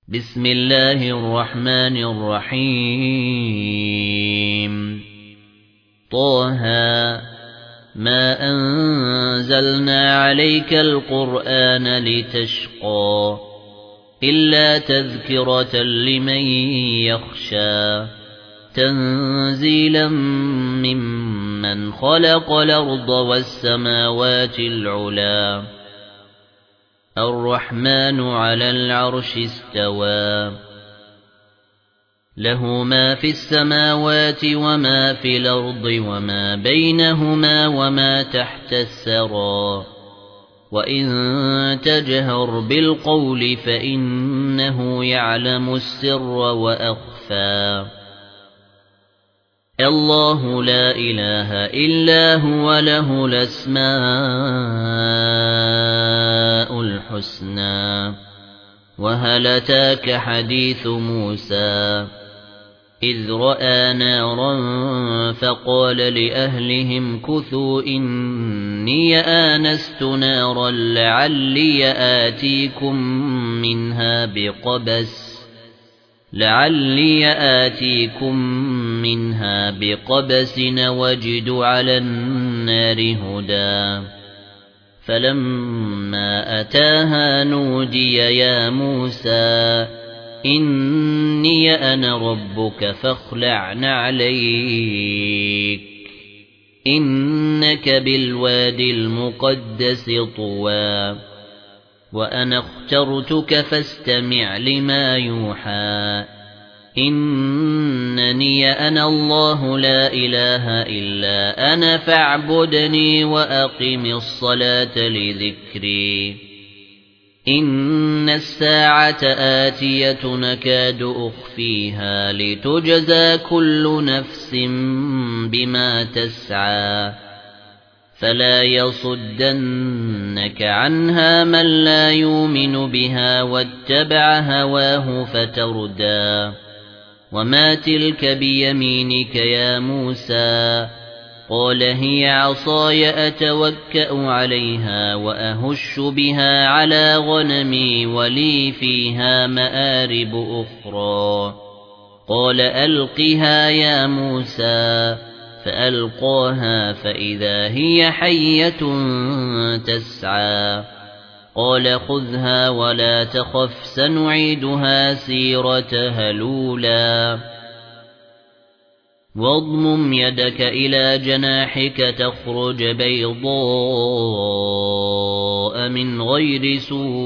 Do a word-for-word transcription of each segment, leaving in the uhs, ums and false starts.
بسم الله الرحمن الرحيم طه ما أنزلنا عليك القرآن لتشقى إلا تذكرة لمن يخشى تنزيلا ممن خلق الأرض والسماوات العلى الرحمن على العرش استوى له ما في السماوات وما في الأرض وما بينهما وما تحت الثرى وإن تجهر بالقول فإنه يعلم السر وأخفى الله لا إله إلا هو له الأسماء الحسنى وهل أتاك حديث موسى إذ رأى نارا فقال لأهلهم كثوا إني آنست نارا لعلي آتيكم منها بقبس لعلي آتيكم منها بقبس وجد على النار هدى فلما أتاها نودي يا موسى إني أنا ربك فاخلع نعليك إنك بالوادي المقدس طوى وأنا اخترتك فاستمع لما يوحى إنني أنا الله لا إله إلا أنا فاعبدني وأقم الصلاة لذكري إن الساعة آتية نكاد أخفيها لتجزى كل نفس بما تسعى فلا يصدنك عنها من لا يؤمن بها واتبع هواه فتردى وما تلك بيمينك يا موسى قال هي عصاي أتوكأ عليها وأهش بها على غنمي ولي فيها مآرب أخرى قال ألقها يا موسى فألقاها فإذا هي حية تسعى قال خذها ولا تخف سنعيدها سيرتها الأولى واضمم يدك إلى جناحك تخرج بيضاء من غير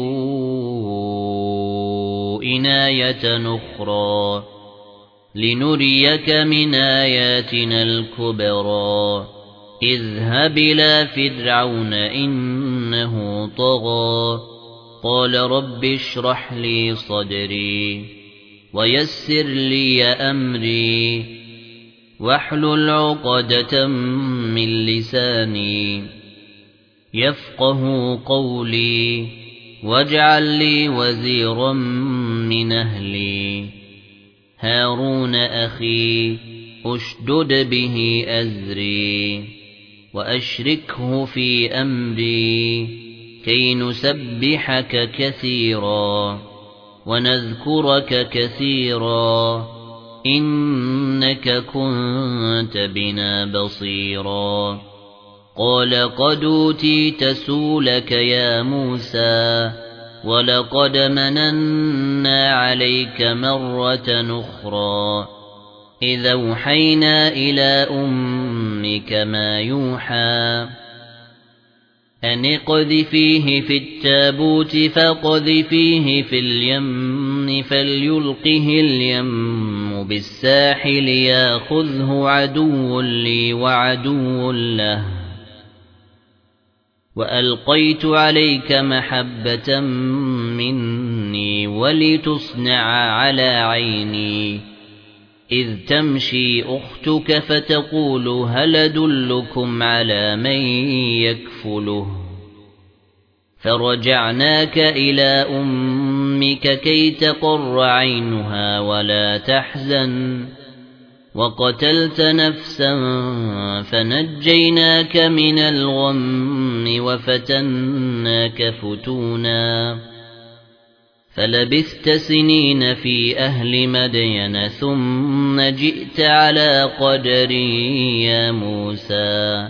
سوء آية أخرى لنريك من آياتنا الكبرى اذهب إلى فرعون إنه طغى قال رب اشرح لي صدري ويسر لي أمري واحلل عقدة من لساني يفقه قولي واجعل لي وزيرا من أهلي هارون أخي أشدد به أزري وأشركه في أمري كي نسبحك كثيرا ونذكرك كثيرا إنك كنت بنا بصيرا قال قد أوتيت سؤلك يا موسى ولقد مننا عليك مرة أخرى إذا أوحينا إلى أمك ما يوحى أن اقذفيه في التابوت فاقذفيه في اليم فليلقه اليم بالساحل ياخذه عدو لي وعدو له وألقيت عليك محبة مني ولتصنع على عيني إذ تمشي أختك فتقول هل أدلكم على من يكفله فرجعناك إلى أمك كي تقر عينها ولا تحزن وقتلت نفسا فنجيناك من الغم وفتناك فتونا فلبثت سنين في أهل مدين ثم جئت على قدري يا موسى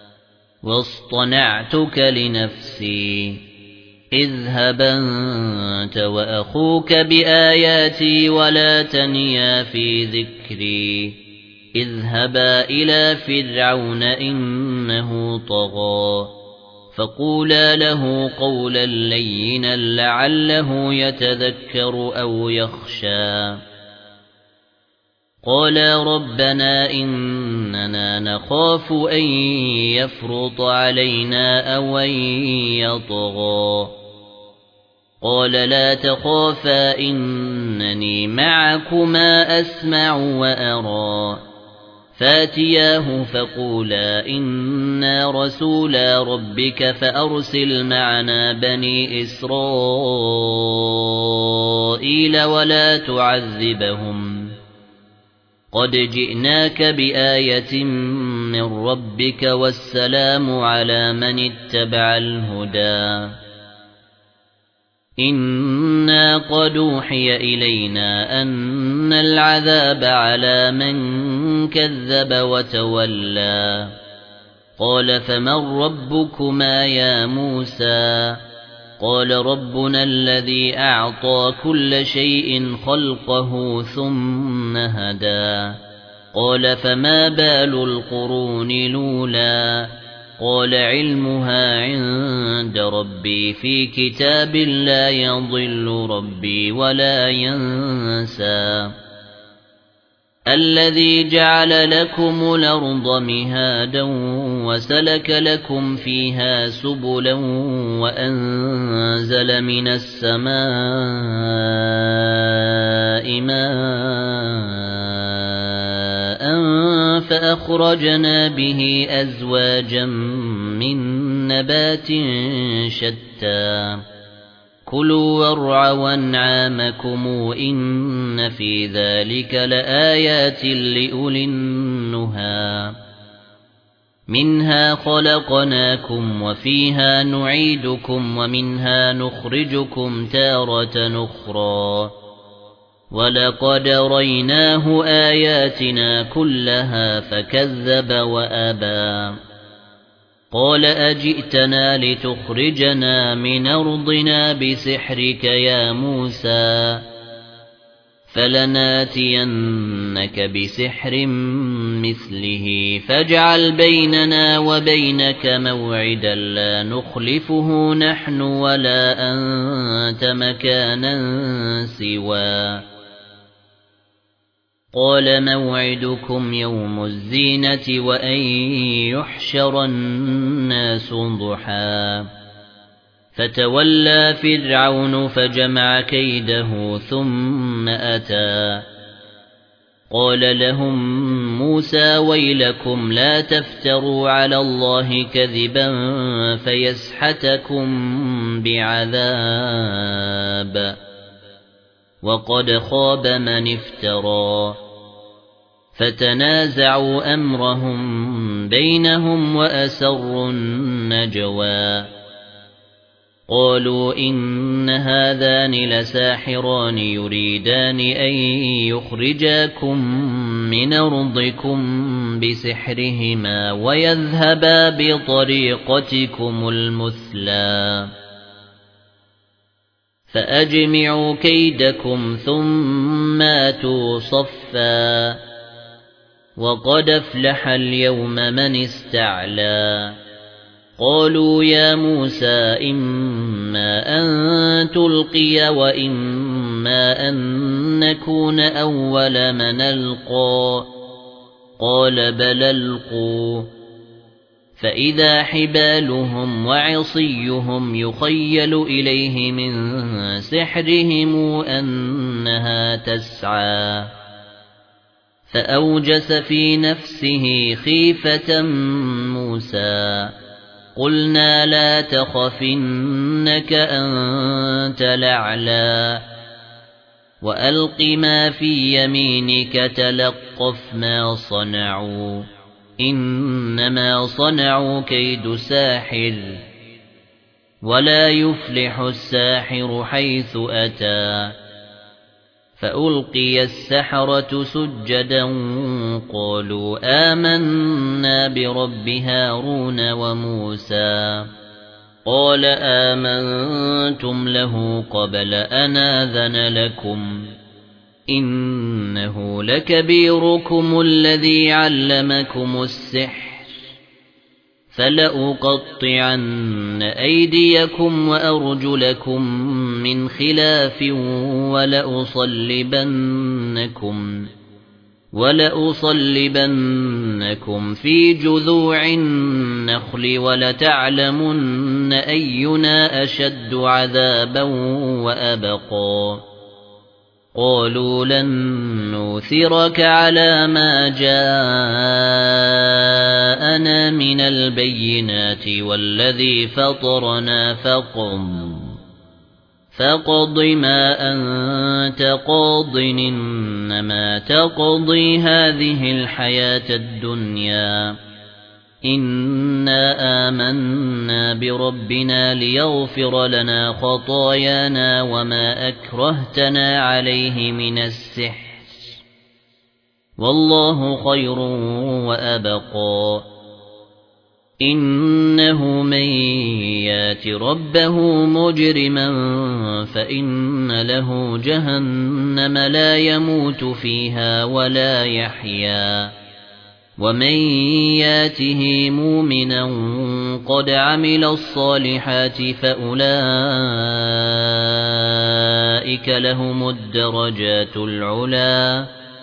واصطنعتك لنفسي اذهب أنت وأخوك بآياتي ولا تنيا في ذكري اذهبا إلى فرعون إنه طغى فقولا له قولا لينا لعله يتذكر أو يخشى قالا ربنا إننا نخاف أن يفرط علينا أو أن يطغى قال لا تخافا إنني معكما أسمع وأرى فاتياه فقولا إنا رسولا ربك فأرسل معنا بني إسرائيل ولا تعذبهم قد جئناك بآية من ربك والسلام على من اتبع الهدى إنا قد أوحي إلينا أن العذاب على من كذب وتولى قال فمن ربكما يا موسى قال ربنا الذي أعطى كل شيء خلقه ثم هدى قال فما بال القرون الأولى قال علمها عند ربي في كتاب لا يضل ربي ولا ينسى الذي جعل لكم الأرض مهادا وسلك لكم فيها سبلا وأنزل من السماء ماء فأخرجنا به أزواجا من نبات شتى كلوا وارعوا أنعامكم إن في ذلك لآيات لأولي النهى منها خلقناكم وفيها نعيدكم ومنها نخرجكم تارة أخرى ولقد ريناه آياتنا كلها فكذب وأبى قال أجئتنا لتخرجنا من أرضنا بسحرك يا موسى فلناتينك بسحر مثله فاجعل بيننا وبينك موعدا لا نخلفه نحن ولا أنت مكانا سوى قال موعدكم يوم الزينة وأن يحشر الناس ضحى فتولى فرعون فجمع كيده ثم أتى قال لهم موسى ويلكم لا تفتروا على الله كذبا فيسحتكم بعذاب وقد خاب من افترى فتنازعوا أمرهم بينهم وأسروا النجوى قالوا إن هذان لساحران يريدان أن يخرجاكم من أرضكم بسحرهما ويذهبا بطريقتكم المثلى فأجمعوا كيدكم ثم آتوا صفا وقد أفلح اليوم من استعلى قالوا يا موسى إما أن تلقي وإما أن نكون أول من ألقى قال بل ألقوا فإذا حبالهم وعصيهم يخيل إليه من سحرهم أنها تسعى فأوجس في نفسه خيفة موسى قلنا لا تخف إنك أنت الأعلى وألق ما في يمينك تلقف ما صنعوا إنما صنعوا كيد ساحر ولا يفلح الساحر حيث أتى فألقي السحرة سجدا قالوا آمنا برب هارون وموسى قال آمنتم له قبل أن آذن لكم إنه لكبيركم الذي علمكم السحر فلأقطعن أيديكم وأرجلكم من خلاف ولأصلبنكم ولأصلبنكم في جذوع النخل ولتعلمن أينا أشد عذابا وأبقى قالوا لن نؤثرك على ما جاءنا من البينات والذي فطرنا فقم فقض ما أنت قاض إنما تقضي هذه الحياة الدنيا إنا آمنا بربنا ليغفر لنا خطايانا وما أكرهتنا عليه من السحر والله خير وأبقى إنه من يات ربه مجرما فإن له جهنم لا يموت فيها ولا يحيا ومن ياته مؤمنا قد عمل الصالحات فأولئك لهم الدرجات العلى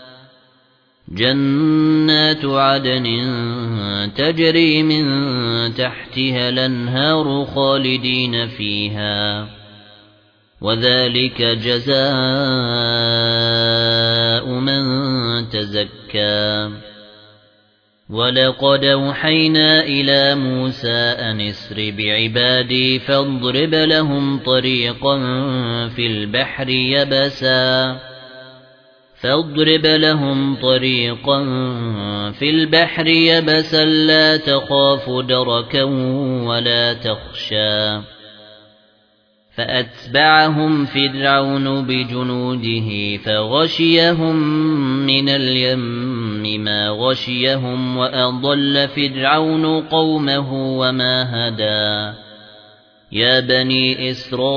جنات عدن تجري من تحتها الأنهار خالدين فيها وذلك جزاء من تزكى ولقد أوحينا إلى موسى أن اسر بعبادي فاضرب لهم طريقا في البحر يبسا فاضرب لهم طريقا في البحر يبسا لا تخاف دركا ولا تخشى فأتبعهم فرعون بجنوده فغشيهم من اليم ما غشيهم وأضل فرعون قومه وما هدى يا بني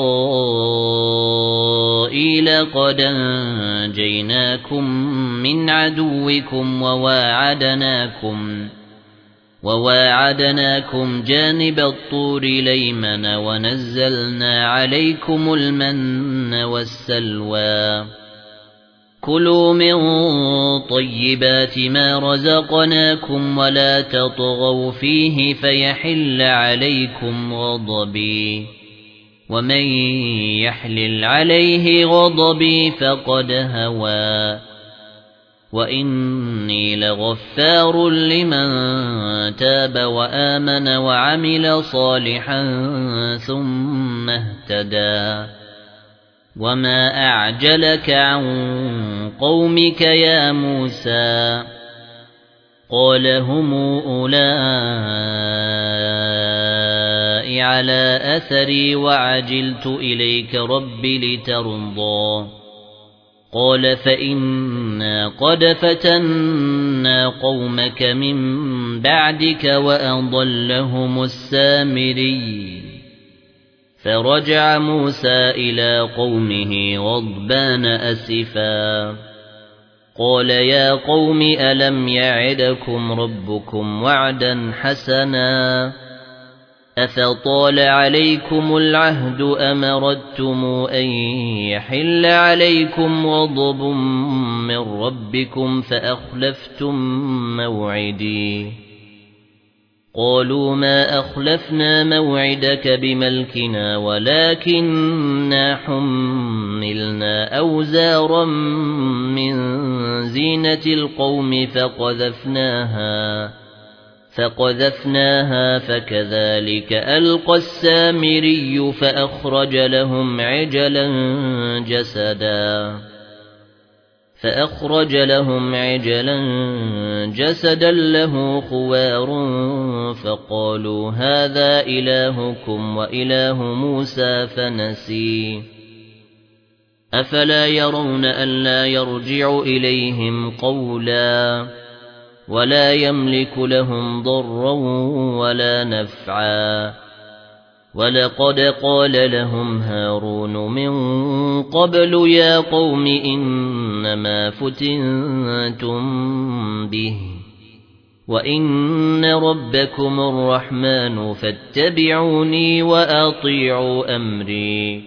إسرائيل قد أنجيناكم من عدوكم وواعدناكم وواعدناكم جانب الطور الأيمن ونزلنا عليكم المن والسلوى كلوا من طيبات ما رزقناكم ولا تطغوا فيه فيحل عليكم غضبي ومن يحلل عليه غضبي فقد هوى وإني لغفار لمن تاب وآمن وعمل صالحا ثم اهتدى وما أعجلك عن قومك يا موسى قال هم أولئك على أثري وعجلت إليك رب لترضى قال فإنا قد فتنا قومك من بعدك وأضلهم السامري فرجع موسى إلى قومه غضبان أسفا قال يا قوم ألم يعدكم ربكم وعدا حسنا أفطال عليكم العهد أم أردتم أن يحل عليكم غضب من ربكم فأخلفتم موعدي قالوا ما أخلفنا موعدك بملكنا ولكننا حملنا أوزارا من زينة القوم فقذفناها فقذفناها فكذلك ألقى السامري فأخرج لهم عجلا جسدا فأخرج لهم عجلا جسدا له خوار فقالوا هذا إلهكم وإله موسى فنسي أفلا يرون ألا يرجع إليهم قولا ولا يملك لهم ضرا ولا نفعا ولقد قال لهم هارون من قبل يا قوم إنما فتنتم به وإن ربكم الرحمن فاتبعوني وأطيعوا أمري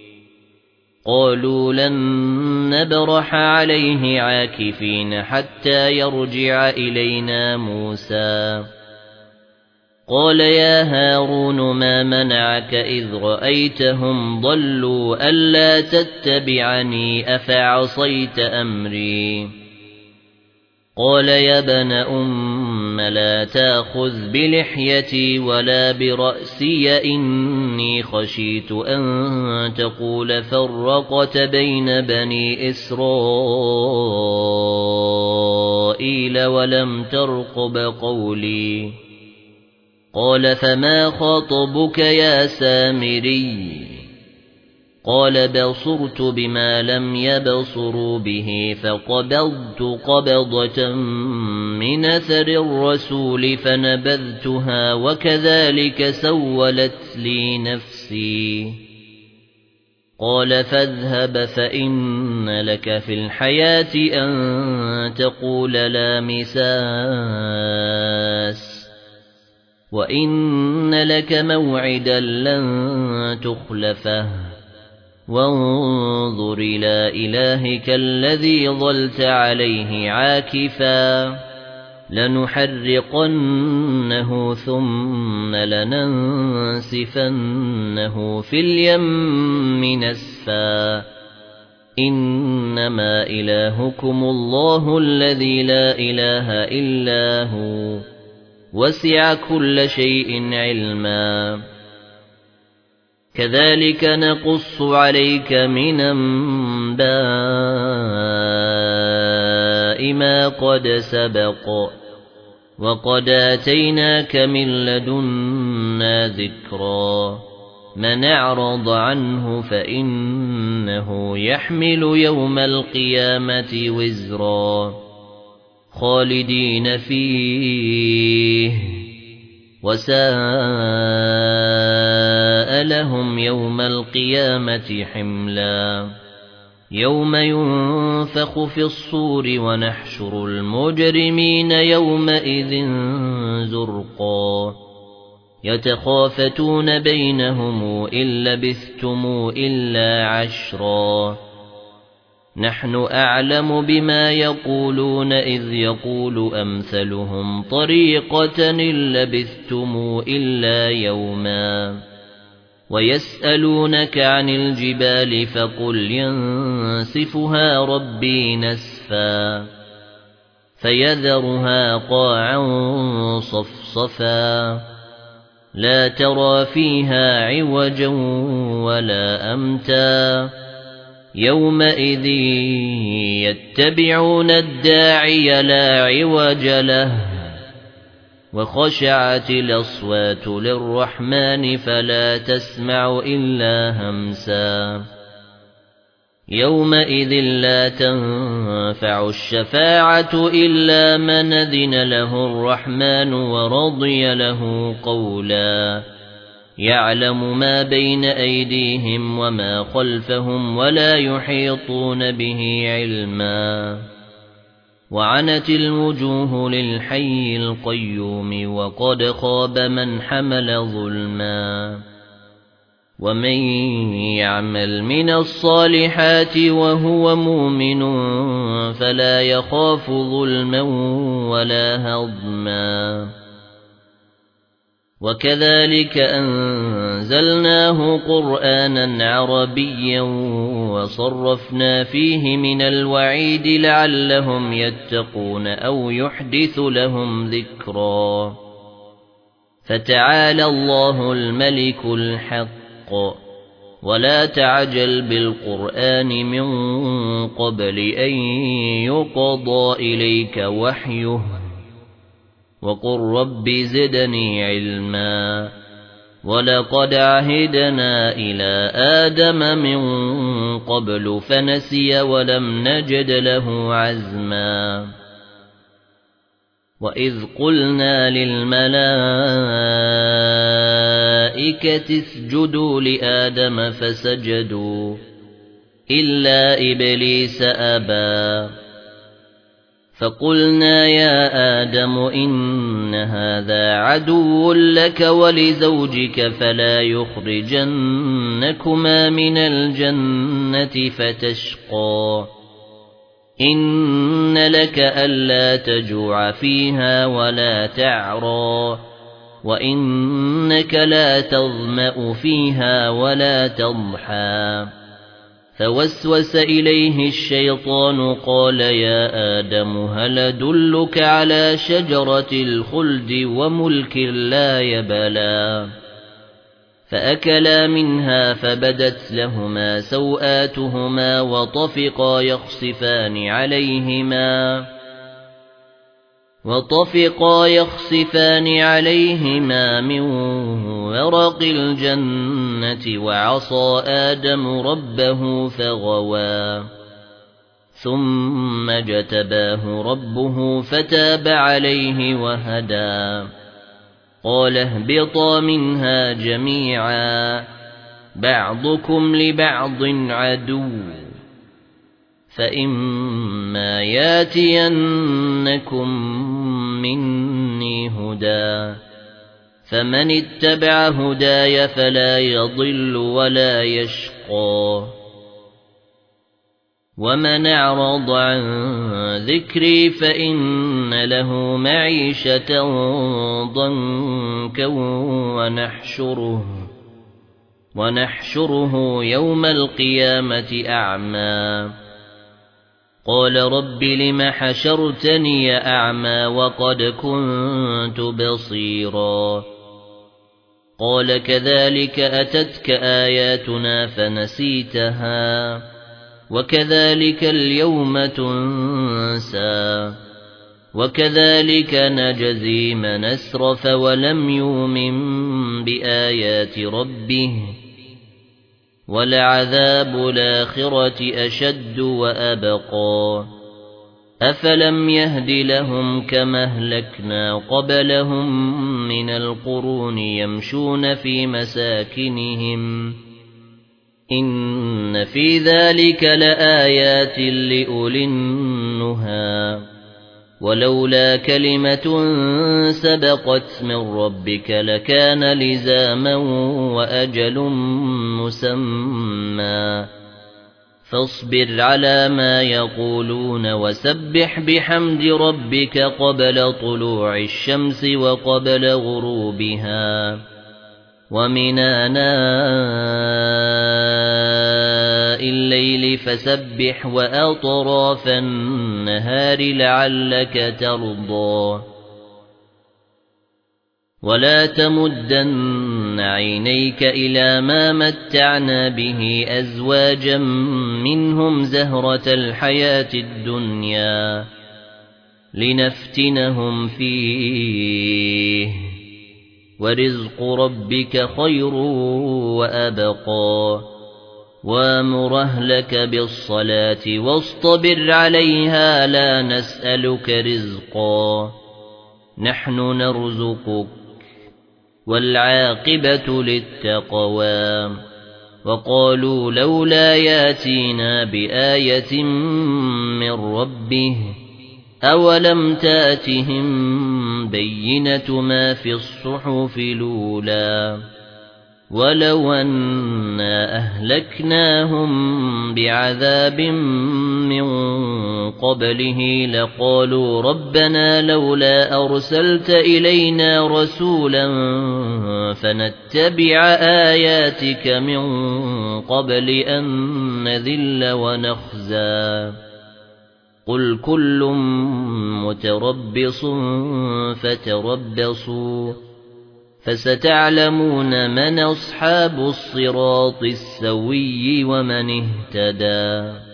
قالوا لن نبرح عليه عاكفين حتى يرجع إلينا موسى قال يا هارون ما منعك إذ رأيتهم ضلوا ألا تتبعني أفعصيت أمري قال يا ابن أم لا تأخذ بلحيتي ولا برأسي إني خشيت أن تقول فرقت بين بني إسرائيل ولم ترقب قولي قال فما خطبك يا سامري قال بصرت بما لم يبصروا به فقبضت قبضة من أثر الرسول فنبذتها وكذلك سولت لي نفسي قال فاذهب فإن لك في الحياة أن تقول لا مساس وإن لك موعدا لن تخلفه وانظر إلى إلهك الذي ظلت عليه عاكفا لنحرقنه ثم لننسفنه في اليم نسفا إنما إلهكم الله الذي لا إله إلا هو وسع كل شيء علما كذلك نقص عليك من أنباء ما قد سبق وقد آتيناك من لدنا ذكرا من أعرض عنه فإنه يحمل يوم القيامة وزرا خالدين فيه وساء لهم يوم القيامة حملا يوم ينفخ في الصور ونحشر المجرمين يومئذ زرقا يتخافتون بينهم إن لبثتم إلا عشرا نحن أعلم بما يقولون إذ يقول أمثلهم طريقة إن لبثتم إلا يوما ويسألونك عن الجبال فقل ينسفها ربي نسفا فيذرها قاعا صفصفا لا ترى فيها عوجا ولا أمتا يومئذ يتبعون الداعي لا عوج له وخشعت الأصوات للرحمن فلا تسمع إلا همسا يومئذ لا تنفع الشفاعة إلا من أذن له الرحمن ورضي له قولا يعلم ما بين أيديهم وما خلفهم ولا يحيطون به علما وعنت الوجوه للحي القيوم وقد خاب من حمل ظلما ومن يعمل من الصالحات وهو مؤمن فلا يخاف ظلما ولا هضما وكذلك أنزلناه قرآنا عربيا وصرفنا فيه من الوعيد لعلهم يتقون أو يحدث لهم ذكرا فتعالى الله الملك الحق ولا تعجل بالقرآن من قبل أن يقضى إليك وحيه وقل رب زدني علما ولقد عهدنا إلى آدم من قبل فنسي ولم نجد له عزما وإذ قلنا للملائكة اسجدوا لآدم فسجدوا إلا إبليس أبى فقلنا يا آدم إن هذا عدو لك ولزوجك فلا يخرجنكما من الجنة فتشقى إن لك ألا تجوع فيها ولا تعرى وإنك لا تظمأ فيها ولا تضحى فوسوس إليه الشيطان قال يا آدم هل أدلك على شجرة الخلد وملك لا يبلى فأكلا منها فبدت لهما سوآتهما وطفقا يخصفان عليهما وطفقا يخصفان عليهما من ورق الجنة وعصى آدم ربه فغوى ثم اجتباه ربه فتاب عليه وهدى قال اهبطا منها جميعا بعضكم لبعض عدو فإما ياتينكم مني هدى فمن اتبع هداي فلا يضل ولا يشقى ومن أعرض عن ذكري فإن له معيشة ضنكا ونحشره ونحشره يوم القيامة أعمى قال رب لم حشرتني أعمى وقد كنت بصيرا قال كذلك أتتك آياتنا فنسيتها وكذلك اليوم تنسى وكذلك نجزي من أسرف ولم يؤمن بآيات ربه ولعذاب الآخرة أشد وأبقى أفلم يهد لهم كما أهلكنا قبلهم من القرون يمشون في مساكنهم إن في ذلك لآيات لأولي النهى ولولا كلمة سبقت من ربك لكان لزاما وأجل مسمى فاصبر على ما يقولون وسبح بحمد ربك قبل طلوع الشمس وقبل غروبها ومن آناء الليل فسبح وأطراف النهار لعلك ترضى ولا تمدن عينيك إلى ما متعنا به أزواجا منهم زهرة الحياة الدنيا لنفتنهم فيه ورزق ربك خير وأبقى وامر أهلك بالصلاة واصطبر عليها لا نسألك رزقا نحن نرزقك والعاقبة للتقوى وقالوا لولا ياتينا بآية من ربه أولم تاتهم بينة ما في الصحف الأولى ولو أنا أهلكناهم بعذاب من قبله لقالوا ربنا لولا أرسلت إلينا رسولا فنتبع آياتك من قبل أن نذل ونخزى قل كل متربص فتربصوا فستعلمون من أصحاب الصراط السوي ومن اهتدى.